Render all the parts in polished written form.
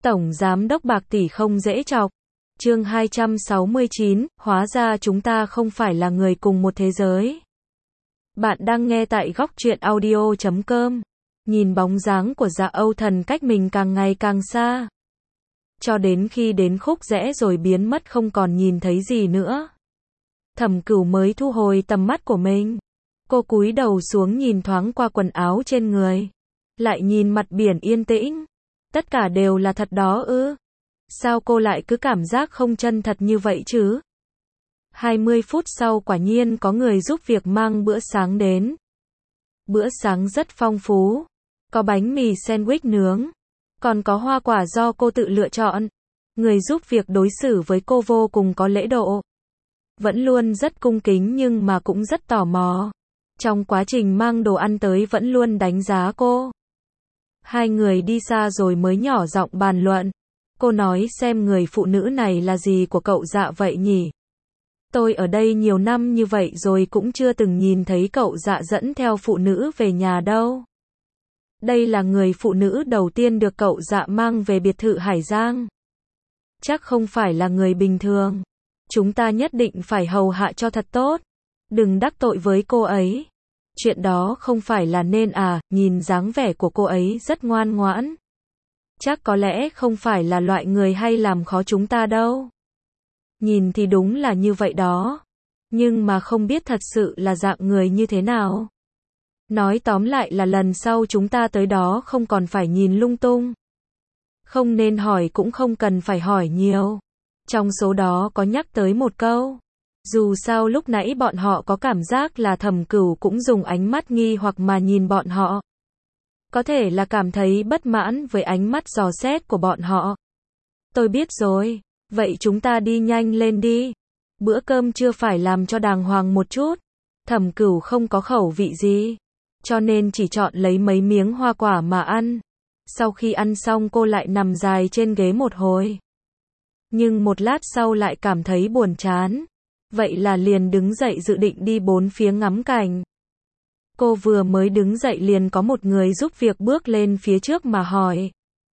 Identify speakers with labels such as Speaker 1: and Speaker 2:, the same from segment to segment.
Speaker 1: Tổng Giám đốc Bạc Tỷ không dễ chọc. Chương 269, hóa ra chúng ta không phải là người cùng một thế giới. Bạn đang nghe tại góc truyện audio.com. Nhìn bóng dáng của Dạ Âu Thần cách mình càng ngày càng xa. Cho đến khi đến khúc rẽ rồi biến mất không còn nhìn thấy gì nữa. Thẩm Cửu mới thu hồi tầm mắt của mình. Cô cúi đầu xuống nhìn thoáng qua quần áo trên người. Lại nhìn mặt biển yên tĩnh. Tất cả đều là thật đó ư? Sao cô lại cứ cảm giác không chân thật như vậy chứ? 20 phút sau quả nhiên có người giúp việc mang bữa sáng đến. Bữa sáng rất phong phú. Có bánh mì sandwich nướng. Còn có hoa quả do cô tự lựa chọn. Người giúp việc đối xử với cô vô cùng có lễ độ. Vẫn luôn rất cung kính nhưng mà cũng rất tò mò. Trong quá trình mang đồ ăn tới vẫn luôn đánh giá cô. Hai người đi xa rồi mới nhỏ giọng bàn luận. Cô nói xem người phụ nữ này là gì của cậu Dạ vậy nhỉ? Tôi ở đây nhiều năm như vậy rồi cũng chưa từng nhìn thấy cậu Dạ dẫn theo phụ nữ về nhà đâu. Đây là người phụ nữ đầu tiên được cậu Dạ mang về biệt thự Hải Giang. Chắc không phải là người bình thường. Chúng ta nhất định phải hầu hạ cho thật tốt. Đừng đắc tội với cô ấy. Chuyện đó không phải là nên à, nhìn dáng vẻ của cô ấy rất ngoan ngoãn. Chắc có lẽ không phải là loại người hay làm khó chúng ta đâu. Nhìn thì đúng là như vậy đó. Nhưng mà không biết thật sự là dạng người như thế nào. Nói tóm lại là lần sau chúng ta tới đó không còn phải nhìn lung tung. Không nên hỏi cũng không cần phải hỏi nhiều. Trong số đó có nhắc tới một câu. Dù sao lúc nãy bọn họ có cảm giác là Thẩm Cửu cũng dùng ánh mắt nghi hoặc mà nhìn bọn họ. Có thể là cảm thấy bất mãn với ánh mắt dò xét của bọn họ. Tôi biết rồi, vậy chúng ta đi nhanh lên đi. Bữa cơm chưa phải làm cho đàng hoàng một chút. Thẩm Cửu không có khẩu vị gì, cho nên chỉ chọn lấy mấy miếng hoa quả mà ăn. Sau khi ăn xong cô lại nằm dài trên ghế một hồi. Nhưng một lát sau lại cảm thấy buồn chán. Vậy là liền đứng dậy dự định đi bốn phía ngắm cảnh. Cô vừa mới đứng dậy liền có một người giúp việc bước lên phía trước mà hỏi.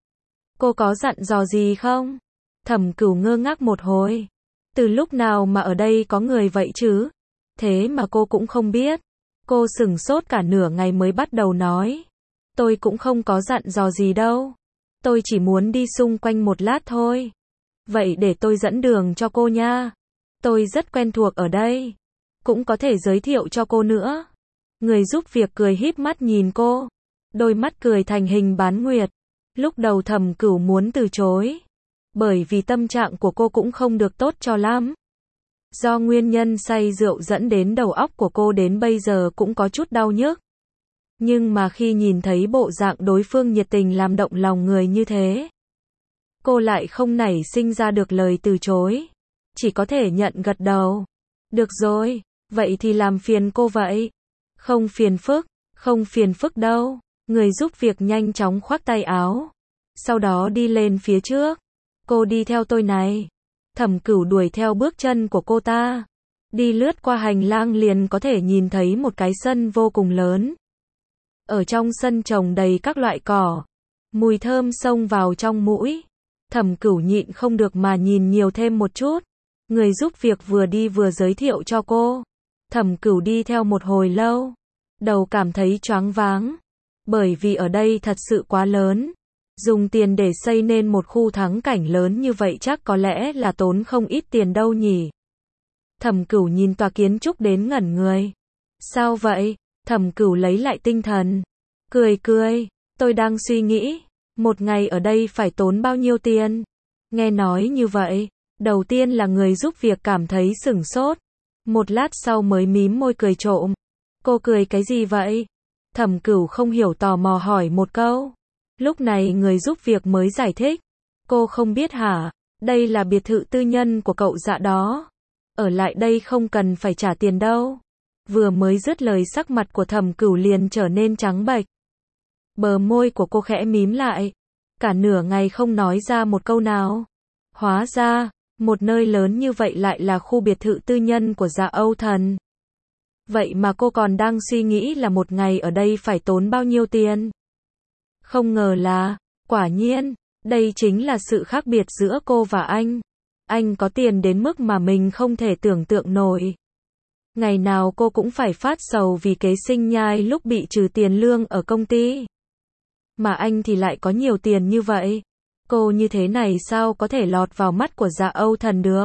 Speaker 1: Cô có dặn dò gì không? Thẩm Cửu ngơ ngác một hồi. Từ lúc nào mà ở đây có người vậy chứ? Thế mà cô cũng không biết. Cô sửng sốt cả nửa ngày mới bắt đầu nói. Tôi cũng không có dặn dò gì đâu. Tôi chỉ muốn đi xung quanh một lát thôi. Vậy để tôi dẫn đường cho cô nha. Tôi rất quen thuộc ở đây. Cũng có thể giới thiệu cho cô nữa. Người giúp việc cười híp mắt nhìn cô. Đôi mắt cười thành hình bán nguyệt. Lúc đầu Thẩm Cửu muốn từ chối. Bởi vì tâm trạng của cô cũng không được tốt cho lắm. Do nguyên nhân say rượu dẫn đến đầu óc của cô đến bây giờ cũng có chút đau nhức. Nhưng mà khi nhìn thấy bộ dạng đối phương nhiệt tình làm động lòng người như thế. Cô lại không nảy sinh ra được lời từ chối. Chỉ có thể nhận gật đầu. Được rồi, vậy thì làm phiền cô vậy. Không phiền phức đâu. Người giúp việc nhanh chóng khoác tay áo. Sau đó đi lên phía trước. Cô đi theo tôi này. Thẩm Cửu đuổi theo bước chân của cô ta. Đi lướt qua hành lang liền có thể nhìn thấy một cái sân vô cùng lớn. Ở trong sân trồng đầy các loại cỏ. Mùi thơm xông vào trong mũi. Thẩm Cửu nhịn không được mà nhìn nhiều thêm một chút. Người giúp việc vừa đi vừa giới thiệu cho cô. Thẩm Cửu đi theo một hồi lâu. Đầu cảm thấy choáng váng. Bởi vì ở đây thật sự quá lớn. Dùng tiền để xây nên một khu thắng cảnh lớn như vậy chắc có lẽ là tốn không ít tiền đâu nhỉ. Thẩm Cửu nhìn tòa kiến trúc đến ngẩn người. Sao vậy? Thẩm Cửu lấy lại tinh thần. Cười, tôi đang suy nghĩ. Một ngày ở đây phải tốn bao nhiêu tiền? Nghe nói như vậy. Đầu tiên là người giúp việc cảm thấy sửng sốt. Một lát sau mới mím môi cười trộm. Cô cười cái gì vậy? Thẩm Cửu không hiểu tò mò hỏi một câu. Lúc này người giúp việc mới giải thích. Cô không biết hả? Đây là biệt thự tư nhân của cậu Dạ đó. Ở lại đây không cần phải trả tiền đâu. Vừa mới dứt lời sắc mặt của Thẩm Cửu liền trở nên trắng bệch. Bờ môi của cô khẽ mím lại. Cả nửa ngày không nói ra một câu nào. Hóa ra, một nơi lớn như vậy lại là khu biệt thự tư nhân của Dạ Âu Thần. Vậy mà cô còn đang suy nghĩ là một ngày ở đây phải tốn bao nhiêu tiền. Không ngờ là, quả nhiên, Đây chính là sự khác biệt giữa cô và anh. Anh có tiền đến mức mà mình không thể tưởng tượng nổi. Ngày nào cô cũng phải phát sầu vì kế sinh nhai lúc bị trừ tiền lương ở công ty. Mà anh thì lại có nhiều tiền như vậy. Cô như thế này sao có thể lọt vào mắt của Dạ Âu Thần được.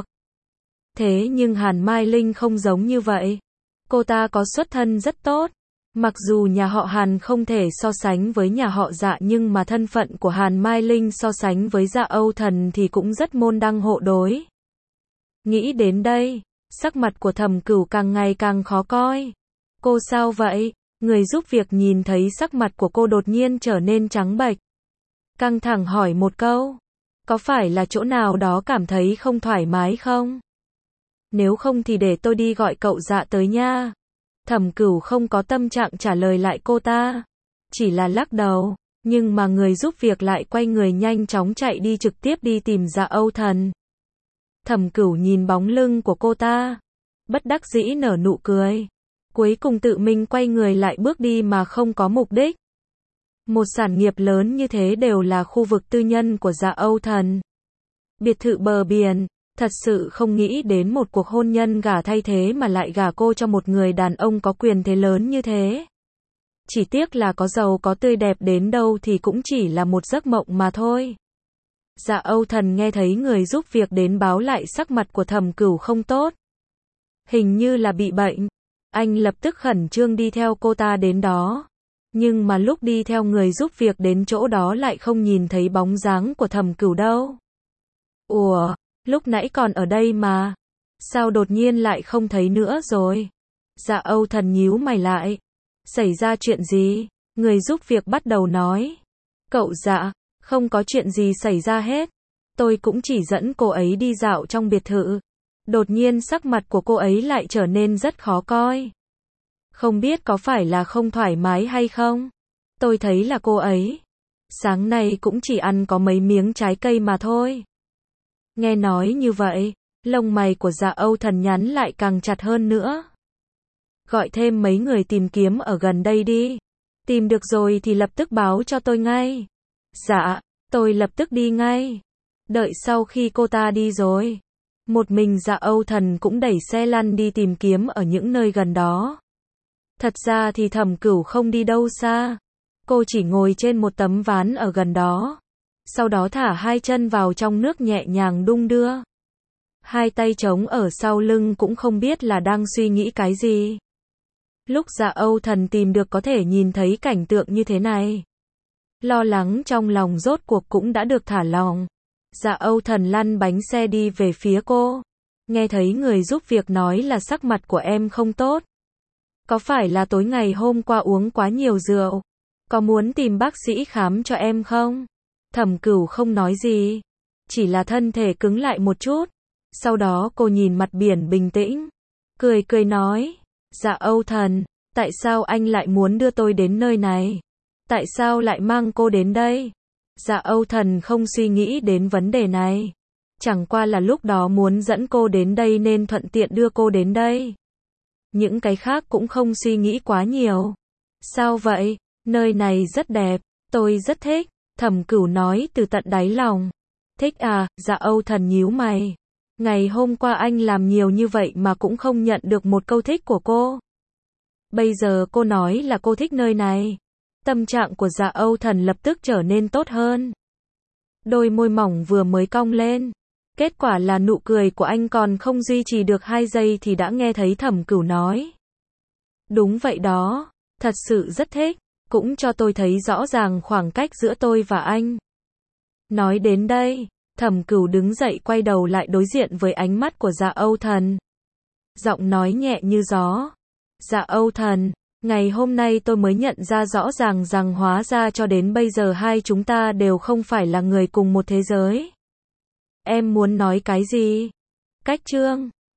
Speaker 1: Thế nhưng Hàn Mai Linh không giống như vậy. Cô ta có xuất thân rất tốt. Mặc dù nhà họ Hàn không thể so sánh với nhà họ Dạ nhưng mà thân phận của Hàn Mai Linh so sánh với Dạ Âu Thần thì cũng rất môn đăng hộ đối. Nghĩ đến đây, sắc mặt của Thẩm Cửu càng ngày càng khó coi. Cô sao vậy? Người giúp việc nhìn thấy sắc mặt của cô đột nhiên trở nên trắng bệch. Căng thẳng hỏi một câu. Có phải là chỗ nào đó cảm thấy không thoải mái không? Nếu không thì để tôi đi gọi cậu Dạ tới nha. Thẩm Cửu không có tâm trạng trả lời lại cô ta. Chỉ là lắc đầu. Nhưng mà người giúp việc lại quay người nhanh chóng chạy đi trực tiếp đi tìm Dạ Âu Thần. Thẩm Cửu nhìn bóng lưng của cô ta. Bất đắc dĩ nở nụ cười. Cuối cùng tự mình quay người lại bước đi mà không có mục đích. Một sản nghiệp lớn như thế đều là khu vực tư nhân của Dạ Âu Thần. Biệt thự bờ biển. Thật sự không nghĩ đến một cuộc hôn nhân gả thay thế mà lại gả cô cho một người đàn ông có quyền thế lớn như thế. Chỉ tiếc là có giàu có tươi đẹp đến đâu thì cũng chỉ là một giấc mộng mà thôi. Dạ Âu Thần nghe thấy người giúp việc đến báo lại sắc mặt của Thẩm Cửu không tốt. Hình như là bị bệnh. Anh lập tức khẩn trương đi theo cô ta đến đó. Nhưng mà lúc đi theo người giúp việc đến chỗ đó lại không nhìn thấy bóng dáng của Thẩm Cửu đâu. Ủa, lúc nãy còn ở đây mà. Sao đột nhiên lại không thấy nữa rồi? Dạ Âu Thần nhíu mày lại. Xảy ra chuyện gì? Người giúp việc bắt đầu nói. Cậu Dạ, không có chuyện gì xảy ra hết. Tôi cũng chỉ dẫn cô ấy đi dạo trong biệt thự. Đột nhiên sắc mặt của cô ấy lại trở nên rất khó coi. Không biết có phải là không thoải mái hay không? Tôi thấy là cô ấy sáng nay cũng chỉ ăn có mấy miếng trái cây mà thôi. Nghe nói như vậy, lông mày của Dạ Âu Thần nhắn lại càng chặt hơn nữa. Gọi thêm mấy người tìm kiếm ở gần đây đi. Tìm được rồi thì lập tức báo cho tôi ngay. Dạ, tôi lập tức đi ngay. Đợi sau khi cô ta đi rồi, một mình Dạ Âu Thần cũng đẩy xe lăn đi tìm kiếm ở những nơi gần đó. Thật ra thì Thẩm Cửu không đi đâu xa. Cô chỉ ngồi trên một tấm ván ở gần đó. Sau đó thả hai chân vào trong nước nhẹ nhàng đung đưa. Hai tay trống ở sau lưng cũng không biết là đang suy nghĩ cái gì. Lúc Dạ Âu Thần tìm được có thể nhìn thấy cảnh tượng như thế này. Lo lắng trong lòng rốt cuộc cũng đã được thả lỏng. Dạ Âu Thần lăn bánh xe đi về phía cô. Nghe thấy người giúp việc nói là sắc mặt của em không tốt. Có phải là tối ngày hôm qua uống quá nhiều rượu? Có muốn tìm bác sĩ khám cho em không? Thẩm Cửu không nói gì. Chỉ là thân thể cứng lại một chút. Sau đó cô nhìn mặt biển bình tĩnh. Cười cười nói. Dạ Âu Thần, tại sao anh lại muốn đưa tôi đến nơi này? Tại sao lại mang cô đến đây? Dạ Âu Thần không suy nghĩ đến vấn đề này. Chẳng qua là lúc đó muốn dẫn cô đến đây nên thuận tiện đưa cô đến đây. Những cái khác cũng không suy nghĩ quá nhiều. Sao vậy? Nơi này rất đẹp, tôi rất thích. Thẩm Cửu nói từ tận đáy lòng. Thích à? Dạ Âu Thần nhíu mày. Ngày hôm qua anh làm nhiều như vậy mà cũng không nhận được một câu thích của cô. Bây giờ cô nói là cô thích nơi này. Tâm trạng của Dạ Âu Thần lập tức trở nên tốt hơn. Đôi môi mỏng vừa mới cong lên. Kết quả là nụ cười của anh còn không duy trì được 2 giây thì đã nghe thấy Thẩm Cửu nói. Đúng vậy đó, thật sự rất thích, cũng cho tôi thấy rõ ràng khoảng cách giữa tôi và anh. Nói đến đây, Thẩm Cửu đứng dậy quay đầu lại đối diện với ánh mắt của Dạ Âu Thần. Giọng nói nhẹ như gió. Dạ Âu Thần, ngày hôm nay tôi mới nhận ra rõ ràng rằng hóa ra cho đến bây giờ hai chúng ta đều không phải là người cùng một thế giới. Em muốn nói cái gì? Cách chương